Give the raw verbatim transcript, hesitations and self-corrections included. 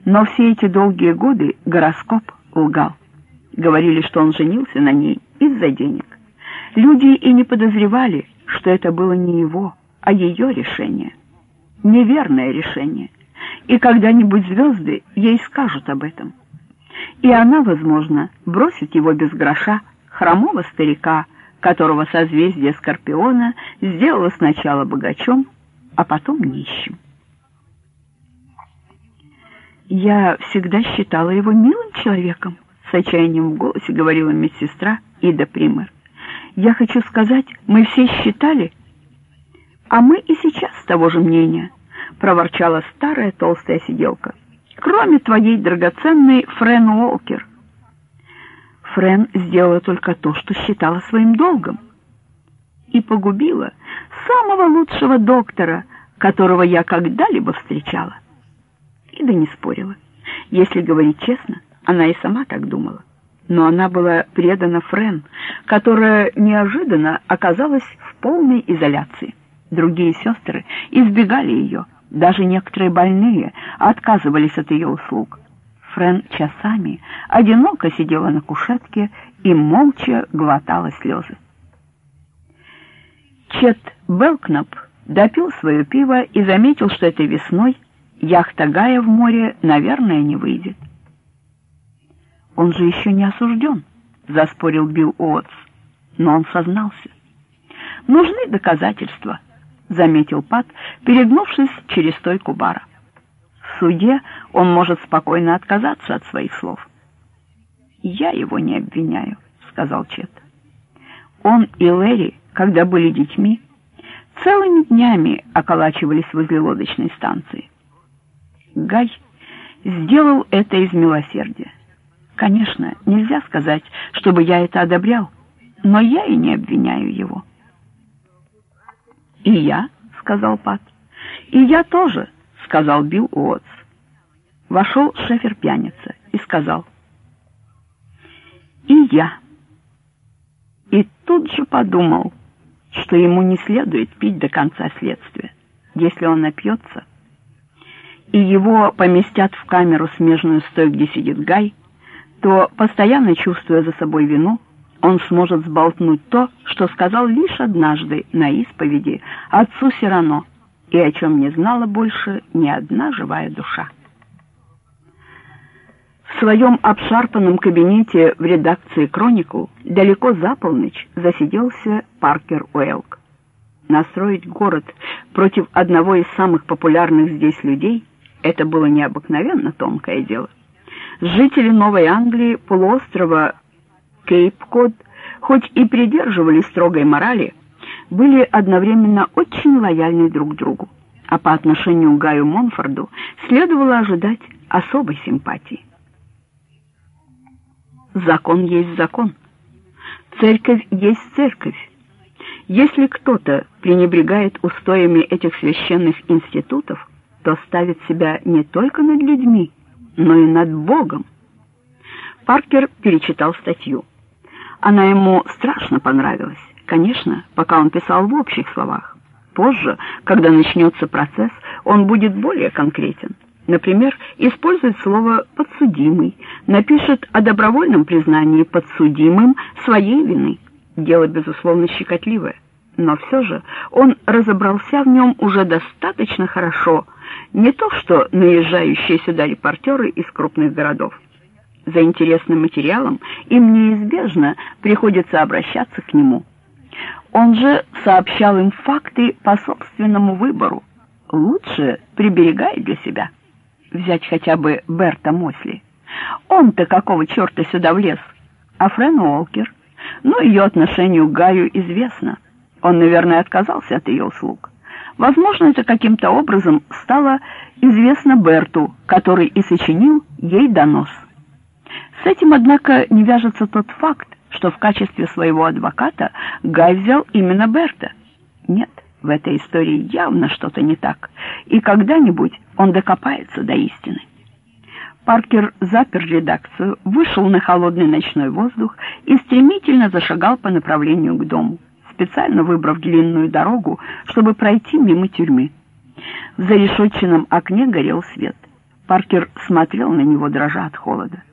Но все эти долгие годы гороскоп лгал. Говорили, что он женился на ней из-за денег. Люди и не подозревали, что это было не его, а ее решение. Неверное решение. И когда-нибудь звезды ей скажут об этом. И она, возможно, бросит его без гроша, хромого старика, которого созвездие Скорпиона сделало сначала богачом, а потом нищим. «Я всегда считала его милым человеком», — с отчаянием в голосе говорила медсестра Ида Пример. «Я хочу сказать, мы все считали...» «А мы и сейчас того же мнения», — проворчала старая толстая сиделка. «Кроме твоей драгоценной Френ Уолкер». Френ сделала только то, что считала своим долгом. И погубила самого лучшего доктора, которого я когда-либо встречала. Ида не спорила. Если говорить честно, она и сама так думала. Но она была предана Френ, которая неожиданно оказалась в полной изоляции. Другие сестры избегали ее, даже некоторые больные отказывались от ее услуг. Френ часами одиноко сидела на кушетке и молча глотала слезы. Чет Белкнап допил свое пиво и заметил, что этой весной яхта Гая в море, наверное, не выйдет. «Он же еще не осужден», — заспорил Билл Уотс, но он сознался. «Нужны доказательства», — заметил Пат, перегнувшись через стойку бара. «В суде он может спокойно отказаться от своих слов». «Я его не обвиняю», — сказал Чет. Он и Лэри, когда были детьми, целыми днями околачивались возле лодочной станции. Гай сделал это из милосердия. Конечно, нельзя сказать, чтобы я это одобрял, но я и не обвиняю его. «И я», — сказал Пат. «И я тоже», — сказал Билл Уотс. Вошел шефер-пьяница и сказал: «И я». И тут же подумал, что ему не следует пить до конца следствия. Если он напьется, и его поместят в камеру, смежную с той, где сидит Гай, то, постоянно чувствуя за собой вину, он сможет сболтнуть то, что сказал лишь однажды на исповеди отцу Сирано, и о чем не знала больше ни одна живая душа. В своем обшарпанном кабинете в редакции «Кроникл» далеко за полночь засиделся Паркер Уэлк. Настроить город против одного из самых популярных здесь людей — это было необыкновенно тонкое дело. Жители Новой Англии, полуострова Кейп-Код, хоть и придерживались строгой морали, были одновременно очень лояльны друг другу, а по отношению к Гаю Монфорду следовало ожидать особой симпатии. Закон есть закон. Церковь есть церковь. Если кто-то пренебрегает устоями этих священных институтов, то ставит себя не только над людьми, но и над Богом. Паркер перечитал статью. Она ему страшно понравилась, конечно, пока он писал в общих словах. Позже, когда начнется процесс, он будет более конкретен. Например, использует слово «подсудимый», напишет о добровольном признании подсудимым своей вины. Дело, безусловно, щекотливое, но все же он разобрался в нем уже достаточно хорошо, не то что наезжающие сюда репортеры из крупных городов. За интересным материалом им неизбежно приходится обращаться к нему. Он же сообщал им факты по собственному выбору, лучше приберегая для себя. Взять хотя бы Берта Мосли. Он-то какого черта сюда влез? А Френ Уолкер? Ну, ее отношению к Гаю известно. Он, наверное, отказался от ее услуг. Возможно, это каким-то образом стало известно Берту, который и сочинил ей донос. С этим, однако, не вяжется тот факт, что в качестве своего адвоката Гай взял именно Берта. Нет, в этой истории явно что-то не так, и когда-нибудь он докопается до истины. Паркер запер редакцию, вышел на холодный ночной воздух и стремительно зашагал по направлению к дому, специально выбрав длинную дорогу, чтобы пройти мимо тюрьмы. В зарешетченном окне горел свет. Паркер смотрел на него, дрожа от холода.